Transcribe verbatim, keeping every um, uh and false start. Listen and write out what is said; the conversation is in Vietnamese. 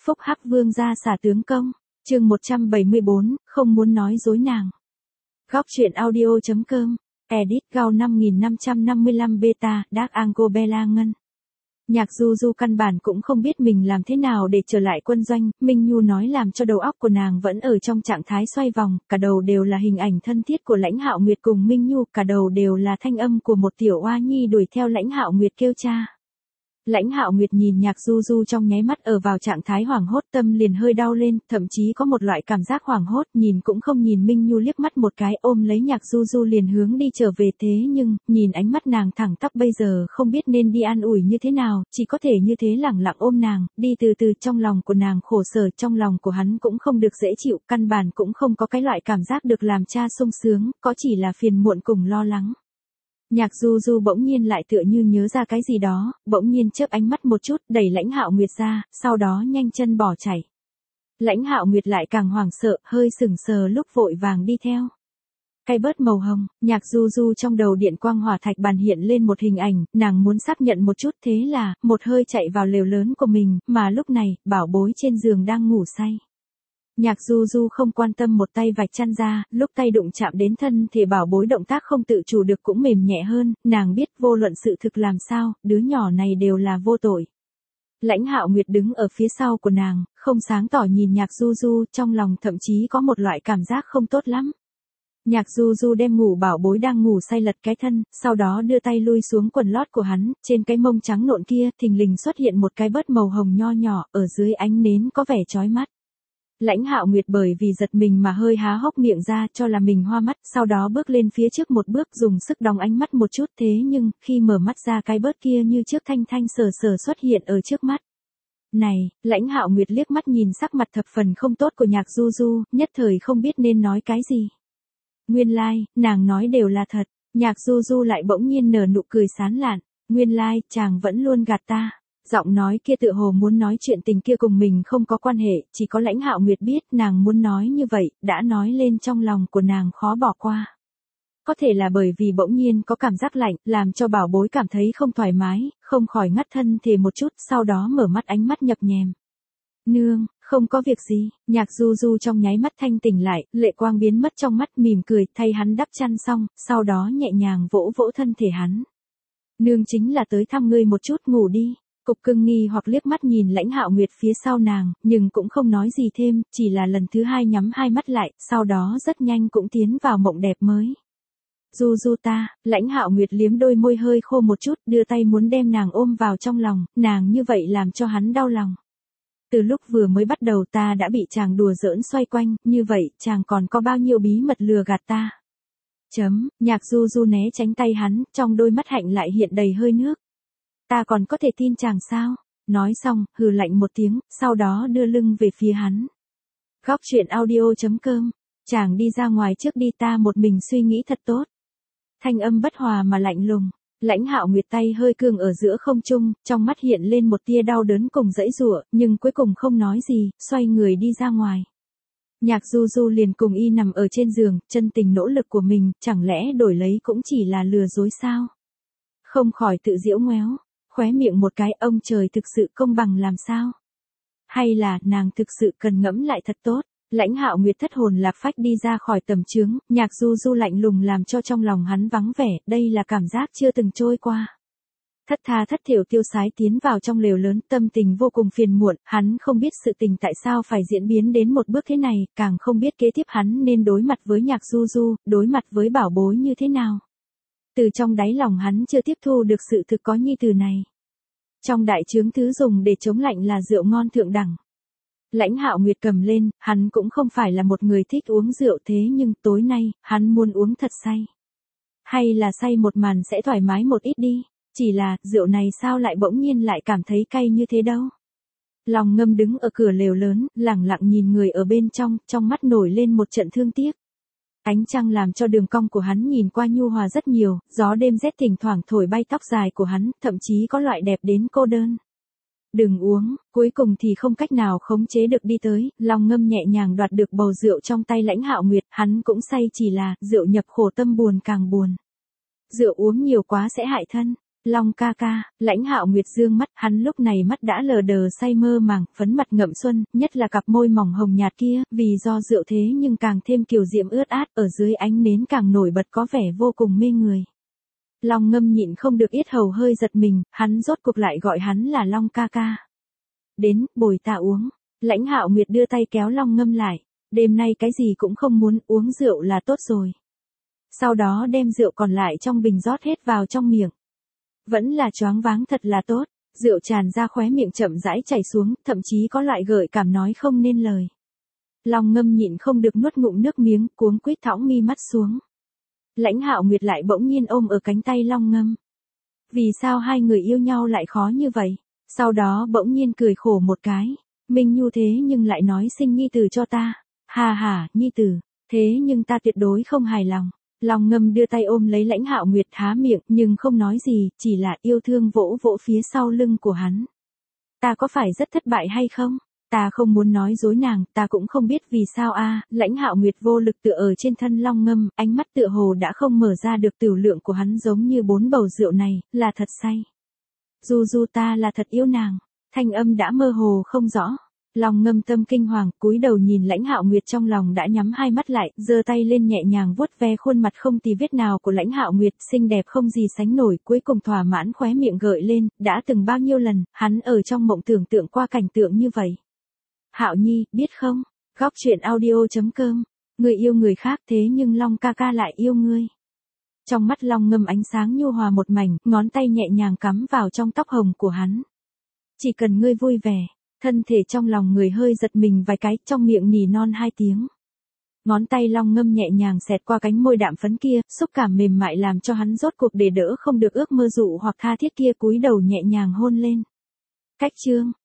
Phúc Hắc Vương gia xả tướng công, chương một trăm bảy mươi bốn, không muốn nói dối nàng. Góc truyện audio.com, edit Gao năm nghìn năm trăm năm mươi lăm beta, Dark Angle Bella Ngân. Nhạc Du Du căn bản cũng không biết mình làm thế nào để trở lại quân doanh, Minh Nhu nói làm cho đầu óc của nàng vẫn ở trong trạng thái xoay vòng, cả đầu đều là hình ảnh thân thiết của Lãnh Hạo Nguyệt cùng Minh Nhu, cả đầu đều là thanh âm của một tiểu oa nhi đuổi theo Lãnh Hạo Nguyệt kêu cha. Lãnh Hạo Nguyệt nhìn Nhạc Du Du trong nháy mắt ở vào trạng thái hoảng hốt, tâm liền hơi đau lên, thậm chí có một loại cảm giác hoảng hốt, nhìn cũng không nhìn Minh Nhu liếc mắt một cái, ôm lấy Nhạc Du Du liền hướng đi trở về. Thế nhưng, nhìn ánh mắt nàng thẳng tắp bây giờ không biết nên đi an ủi như thế nào, chỉ có thể như thế lẳng lặng ôm nàng, đi từ từ. Trong lòng của nàng khổ sở, trong lòng của hắn cũng không được dễ chịu, căn bản cũng không có cái loại cảm giác được làm cha sung sướng, có chỉ là phiền muộn cùng lo lắng. Nhạc Du Du bỗng nhiên lại tựa như nhớ ra cái gì đó, bỗng nhiên chớp ánh mắt một chút, đẩy Lãnh Hạo Nguyệt ra, sau đó nhanh chân bỏ chạy. Lãnh Hạo Nguyệt lại càng hoảng sợ, hơi sững sờ lúc vội vàng đi theo. Cây bớt màu hồng, Nhạc Du Du trong đầu điện quang hỏa thạch bàn hiện lên một hình ảnh, nàng muốn xác nhận một chút, thế là, một hơi chạy vào lều lớn của mình, mà lúc này, bảo bối trên giường đang ngủ say. Nhạc Du Du không quan tâm một tay vạch chăn ra, lúc tay đụng chạm đến thân thì bảo bối động tác không tự chủ được cũng mềm nhẹ hơn, nàng biết vô luận sự thực làm sao, đứa nhỏ này đều là vô tội. Lãnh Hạo Nguyệt đứng ở phía sau của nàng, không sáng tỏ nhìn Nhạc Du Du, trong lòng thậm chí có một loại cảm giác không tốt lắm. Nhạc Du Du đem ngủ bảo bối đang ngủ say lật cái thân, sau đó đưa tay lui xuống quần lót của hắn, trên cái mông trắng nộn kia, thình lình xuất hiện một cái bớt màu hồng nho nhỏ, ở dưới ánh nến có vẻ chói mắt. Lãnh Hạo Nguyệt bởi vì giật mình mà hơi há hốc miệng ra cho là mình hoa mắt, sau đó bước lên phía trước một bước dùng sức đóng ánh mắt một chút, thế nhưng, khi mở mắt ra cái bớt kia như trước thanh thanh sờ sờ xuất hiện ở trước mắt. Này, Lãnh Hạo Nguyệt liếc mắt nhìn sắc mặt thập phần không tốt của Nhạc Du Du, nhất thời không biết nên nói cái gì. Nguyên lai, like, nàng nói đều là thật, Nhạc Du Du lại bỗng nhiên nở nụ cười sán lạn, nguyên lai, like, chàng vẫn luôn gạt ta. Giọng nói kia tựa hồ muốn nói chuyện tình kia cùng mình không có quan hệ, chỉ có Lãnh Hạo Nguyệt biết nàng muốn nói như vậy, đã nói lên trong lòng của nàng khó bỏ qua. Có thể là bởi vì bỗng nhiên có cảm giác lạnh, làm cho bảo bối cảm thấy không thoải mái, không khỏi ngắt thân thể một chút, sau đó mở mắt ánh mắt nhập nhèm. Nương, không có việc gì, Nhạc Du Du trong nháy mắt thanh tỉnh lại, lệ quang biến mất trong mắt, mỉm cười, thay hắn đắp chăn xong, sau đó nhẹ nhàng vỗ vỗ thân thể hắn. Nương chính là tới thăm ngươi một chút, ngủ đi. Cục Cưng nghi hoặc liếc mắt nhìn Lãnh Hạo Nguyệt phía sau nàng, nhưng cũng không nói gì thêm, chỉ là lần thứ hai nhắm hai mắt lại, sau đó rất nhanh cũng tiến vào mộng đẹp mới. Du Du ta, Lãnh Hạo Nguyệt liếm đôi môi hơi khô một chút, đưa tay muốn đem nàng ôm vào trong lòng, nàng như vậy làm cho hắn đau lòng. Từ lúc vừa mới bắt đầu ta đã bị chàng đùa giỡn xoay quanh, như vậy chàng còn có bao nhiêu bí mật lừa gạt ta. Chấm, Nhạc Du Du né tránh tay hắn, trong đôi mắt hạnh lại hiện đầy hơi nước. Ta còn có thể tin chàng sao? Nói xong, hừ lạnh một tiếng, sau đó đưa lưng về phía hắn. Góc truyện audio.com, chàng đi ra ngoài trước đi, ta một mình suy nghĩ thật tốt. Thanh âm bất hòa mà lạnh lùng, Lãnh Hạo Nguyệt tay hơi cương ở giữa không trung, trong mắt hiện lên một tia đau đớn cùng dãy giụa, nhưng cuối cùng không nói gì, xoay người đi ra ngoài. Nhạc Du Du liền cùng y nằm ở trên giường, chân tình nỗ lực của mình, chẳng lẽ đổi lấy cũng chỉ là lừa dối sao? Không khỏi tự giễu ngoéo. Khóe miệng một cái, ông trời thực sự công bằng làm sao? Hay là, nàng thực sự cần ngẫm lại thật tốt? Lãnh Hạo Nguyệt thất hồn lạc phách đi ra khỏi tầm chướng, Nhạc Du Du lạnh lùng làm cho trong lòng hắn vắng vẻ, đây là cảm giác chưa từng trôi qua. Thất tha thất thểu tiêu sái tiến vào trong lều lớn, tâm tình vô cùng phiền muộn, hắn không biết sự tình tại sao phải diễn biến đến một bước thế này, càng không biết kế tiếp hắn nên đối mặt với Nhạc Du Du, đối mặt với bảo bối như thế nào. Từ trong đáy lòng hắn chưa tiếp thu được sự thực có nhi tử này. Trong đại trướng thứ dùng để chống lạnh là rượu ngon thượng đẳng. Lãnh Hạo Nguyệt cầm lên, hắn cũng không phải là một người thích uống rượu, thế nhưng tối nay, hắn muốn uống thật say. Hay là say một màn sẽ thoải mái một ít đi, chỉ là, rượu này sao lại bỗng nhiên lại cảm thấy cay như thế đâu. Lòng Ngâm đứng ở cửa lều lớn, lẳng lặng nhìn người ở bên trong, trong mắt nổi lên một trận thương tiếc. Ánh trăng làm cho đường cong của hắn nhìn qua nhu hòa rất nhiều, gió đêm rét thỉnh thoảng thổi bay tóc dài của hắn, thậm chí có loại đẹp đến cô đơn. Đừng uống, cuối cùng thì không cách nào khống chế được đi tới, Lòng Ngâm nhẹ nhàng đoạt được bầu rượu trong tay Lãnh Hạo Nguyệt, hắn cũng say, chỉ là, rượu nhập khổ tâm buồn càng buồn. Rượu uống nhiều quá sẽ hại thân. Long ca ca, Lãnh Hạo Nguyệt dương mắt, hắn lúc này mắt đã lờ đờ say mơ màng, phấn mặt ngậm xuân, nhất là cặp môi mỏng hồng nhạt kia, vì do rượu thế nhưng càng thêm kiều diễm ướt át, ở dưới ánh nến càng nổi bật có vẻ vô cùng mê người. Long Ngâm nhịn không được yết hầu hơi giật mình, hắn rốt cuộc lại gọi hắn là Long ca ca. Đến, bồi ta uống. Lãnh Hạo Nguyệt đưa tay kéo Long Ngâm lại, đêm nay cái gì cũng không muốn, uống rượu là tốt rồi. Sau đó đem rượu còn lại trong bình rót hết vào trong miệng. Vẫn là choáng váng thật là tốt, rượu tràn ra khóe miệng chậm rãi chảy xuống, thậm chí có loại gợi cảm nói không nên lời. Long Ngâm nhịn không được nuốt ngụm nước miếng, cuống quýt thõng mi mắt xuống. Lãnh Hạo Nguyệt lại bỗng nhiên ôm ở cánh tay Long Ngâm. Vì sao hai người yêu nhau lại khó như vậy? Sau đó bỗng nhiên cười khổ một cái. Minh Nhu thế nhưng lại nói sinh nhi tử cho ta. Hà hà, nhi tử, thế nhưng ta tuyệt đối không hài lòng. Long Ngâm đưa tay ôm lấy Lãnh Hạo Nguyệt, há miệng nhưng không nói gì, chỉ là yêu thương vỗ vỗ phía sau lưng của hắn. Ta có phải rất thất bại hay không? Ta không muốn nói dối nàng, ta cũng không biết vì sao a. Lãnh Hạo Nguyệt vô lực tựa ở trên thân Long Ngâm, ánh mắt tựa hồ đã không mở ra được tửu lượng của hắn giống như bốn bầu rượu này, là thật say. Du du ta là thật yêu nàng, thanh âm đã mơ hồ không rõ. Long Ngâm tâm kinh hoàng, cúi đầu nhìn Lãnh Hạo Nguyệt trong lòng đã nhắm hai mắt lại, giơ tay lên nhẹ nhàng vuốt ve khuôn mặt không tì vết nào của Lãnh Hạo Nguyệt, xinh đẹp không gì sánh nổi, cuối cùng thỏa mãn khóe miệng gợi lên, đã từng bao nhiêu lần, hắn ở trong mộng tưởng tượng qua cảnh tượng như vậy. Hạo Nhi, biết không? Góc truyện audio chấm com, người yêu người khác thế nhưng Long ca ca lại yêu ngươi. Trong mắt Long Ngâm ánh sáng nhu hòa một mảnh, ngón tay nhẹ nhàng cắm vào trong tóc hồng của hắn. Chỉ cần ngươi vui vẻ. Thân thể trong lòng người hơi giật mình vài cái, trong miệng nỉ non hai tiếng. Ngón tay Long Ngâm nhẹ nhàng xẹt qua cánh môi đạm phấn kia, xúc cảm mềm mại làm cho hắn rốt cuộc để đỡ không được ước mơ dụ hoặc tha thiết kia, cúi đầu nhẹ nhàng hôn lên. Cách chương